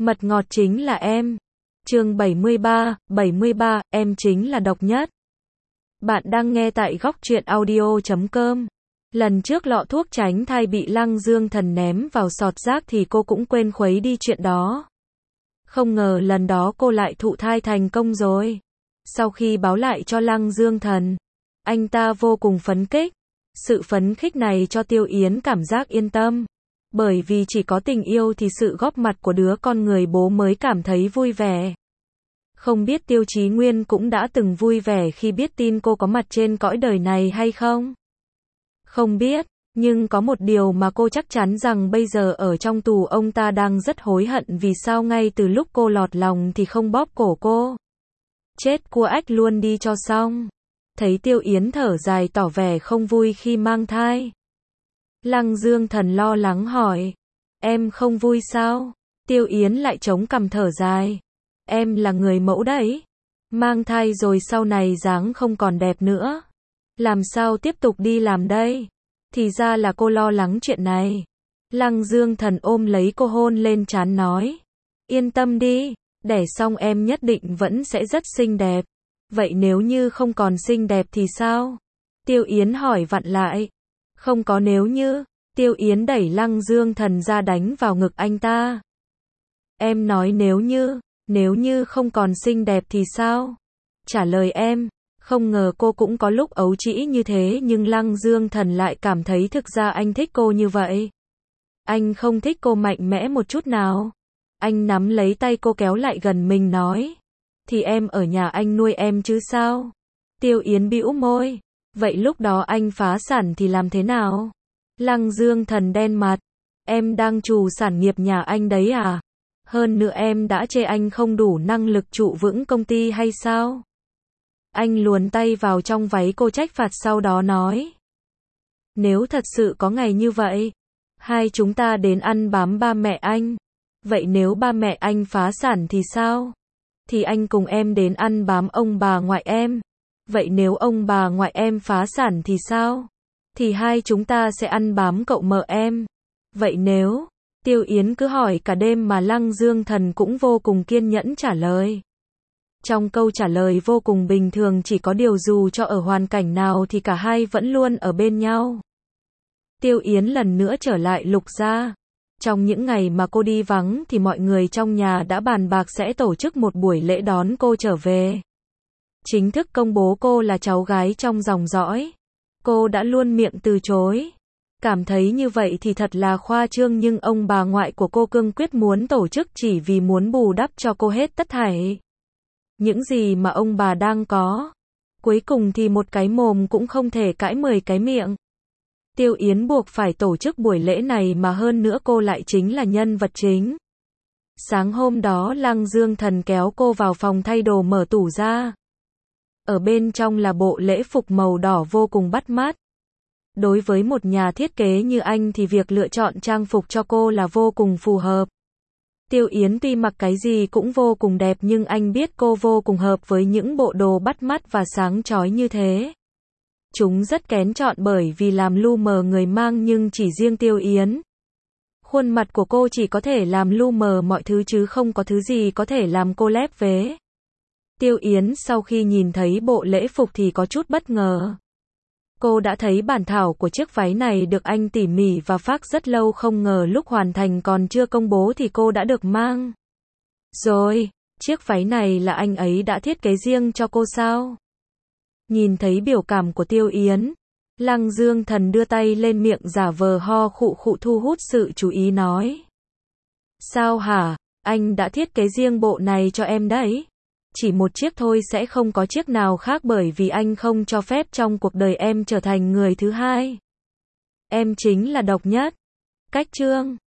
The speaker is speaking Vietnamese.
Mật ngọt chính là em. Chương 73, em chính là độc nhất. Bạn đang nghe tại góc truyện audio.com. Lần trước lọ thuốc tránh thai bị Lăng Dương Thần ném vào sọt rác thì cô cũng quên khuấy đi chuyện đó. Không ngờ lần đó cô lại thụ thai thành công rồi. Sau khi báo lại cho Lăng Dương Thần, anh ta vô cùng phấn khích. Sự phấn khích này cho Tiêu Yến cảm giác yên tâm. Bởi vì chỉ có tình yêu thì sự góp mặt của đứa con người bố mới cảm thấy vui vẻ. Không biết Tiêu Chí Nguyên cũng đã từng vui vẻ khi biết tin cô có mặt trên cõi đời này hay không? Không biết, nhưng có một điều mà cô chắc chắn rằng bây giờ ở trong tù ông ta đang rất hối hận vì sao ngay từ lúc cô lọt lòng thì không bóp cổ cô. Chết cua ách luôn đi cho xong. Thấy Tiêu Yến thở dài tỏ vẻ không vui khi mang thai. Lăng Dương Thần lo lắng hỏi. Em không vui sao? Tiêu Yến lại chống cằm thở dài. Em là người mẫu đấy. Mang thai rồi sau này dáng không còn đẹp nữa. Làm sao tiếp tục đi làm đây? Thì ra là cô lo lắng chuyện này. Lăng Dương Thần ôm lấy cô hôn lên trán nói. Yên tâm đi, đẻ xong em nhất định vẫn sẽ rất xinh đẹp. Vậy nếu như không còn xinh đẹp thì sao? Tiêu Yến hỏi vặn lại. Không có nếu như. Tiêu Yến đẩy Lăng Dương Thần ra đánh vào ngực anh ta. Em nói nếu như không còn xinh đẹp thì sao? Trả lời em. Không ngờ cô cũng có lúc ấu trĩ như thế nhưng Lăng Dương Thần lại cảm thấy thực ra anh thích cô như vậy. Anh không thích cô mạnh mẽ một chút nào. Anh nắm lấy tay cô kéo lại gần mình nói. Thì em ở nhà anh nuôi em chứ sao? Tiêu Yến bĩu môi. Vậy lúc đó anh phá sản thì làm thế nào? Lăng Dương Thần đen mặt. Em đang trù sản nghiệp nhà anh đấy à? Hơn nữa em đã chê anh không đủ năng lực trụ vững công ty hay sao? Anh luồn tay vào trong váy cô trách phạt sau đó nói. Nếu thật sự có ngày như vậy, hai chúng ta đến ăn bám ba mẹ anh. Vậy nếu ba mẹ anh phá sản thì sao? Thì anh cùng em đến ăn bám ông bà ngoại em. Vậy nếu ông bà ngoại em phá sản thì sao? Thì hai chúng ta sẽ ăn bám cậu mợ em. Vậy nếu... Tiêu Yến cứ hỏi cả đêm mà Lăng Dương Thần cũng vô cùng kiên nhẫn trả lời. Trong câu trả lời vô cùng bình thường chỉ có điều dù cho ở hoàn cảnh nào thì cả hai vẫn luôn ở bên nhau. Tiêu Yến lần nữa trở lại Lục gia. Trong những ngày mà cô đi vắng thì mọi người trong nhà đã bàn bạc sẽ tổ chức một buổi lễ đón cô trở về. Chính thức công bố cô là cháu gái trong dòng dõi. Cô đã luôn miệng từ chối. Cảm thấy như vậy thì thật là khoa trương nhưng ông bà ngoại của cô cương quyết muốn tổ chức chỉ vì muốn bù đắp cho cô hết tất thảy. Những gì mà ông bà đang có. Cuối cùng thì một cái mồm cũng không thể cãi 10 cái miệng. Tiêu Yến buộc phải tổ chức buổi lễ này mà hơn nữa cô lại chính là nhân vật chính. Sáng hôm đó Lăng Dương Thần kéo cô vào phòng thay đồ mở tủ ra. Ở bên trong là bộ lễ phục màu đỏ vô cùng bắt mắt. Đối với một nhà thiết kế như anh thì việc lựa chọn trang phục cho cô là vô cùng phù hợp. Tiêu Yến tuy mặc cái gì cũng vô cùng đẹp nhưng anh biết cô vô cùng hợp với những bộ đồ bắt mắt và sáng chói như thế. Chúng rất kén chọn bởi vì làm lu mờ người mang nhưng chỉ riêng Tiêu Yến. Khuôn mặt của cô chỉ có thể làm lu mờ mọi thứ chứ không có thứ gì có thể làm cô lép vế. Tiêu Yến sau khi nhìn thấy bộ lễ phục thì có chút bất ngờ. Cô đã thấy bản thảo của chiếc váy này được anh tỉ mỉ và phác rất lâu không ngờ lúc hoàn thành còn chưa công bố thì cô đã được mang. Rồi, chiếc váy này là anh ấy đã thiết kế riêng cho cô sao? Nhìn thấy biểu cảm của Tiêu Yến, Lăng Dương Thần đưa tay lên miệng giả vờ ho khụ khụ thu hút sự chú ý nói. Sao hả, anh đã thiết kế riêng bộ này cho em đấy. Chỉ một chiếc thôi sẽ không có chiếc nào khác bởi vì anh không cho phép trong cuộc đời em trở thành người thứ hai. Em chính là độc nhất. Cách chương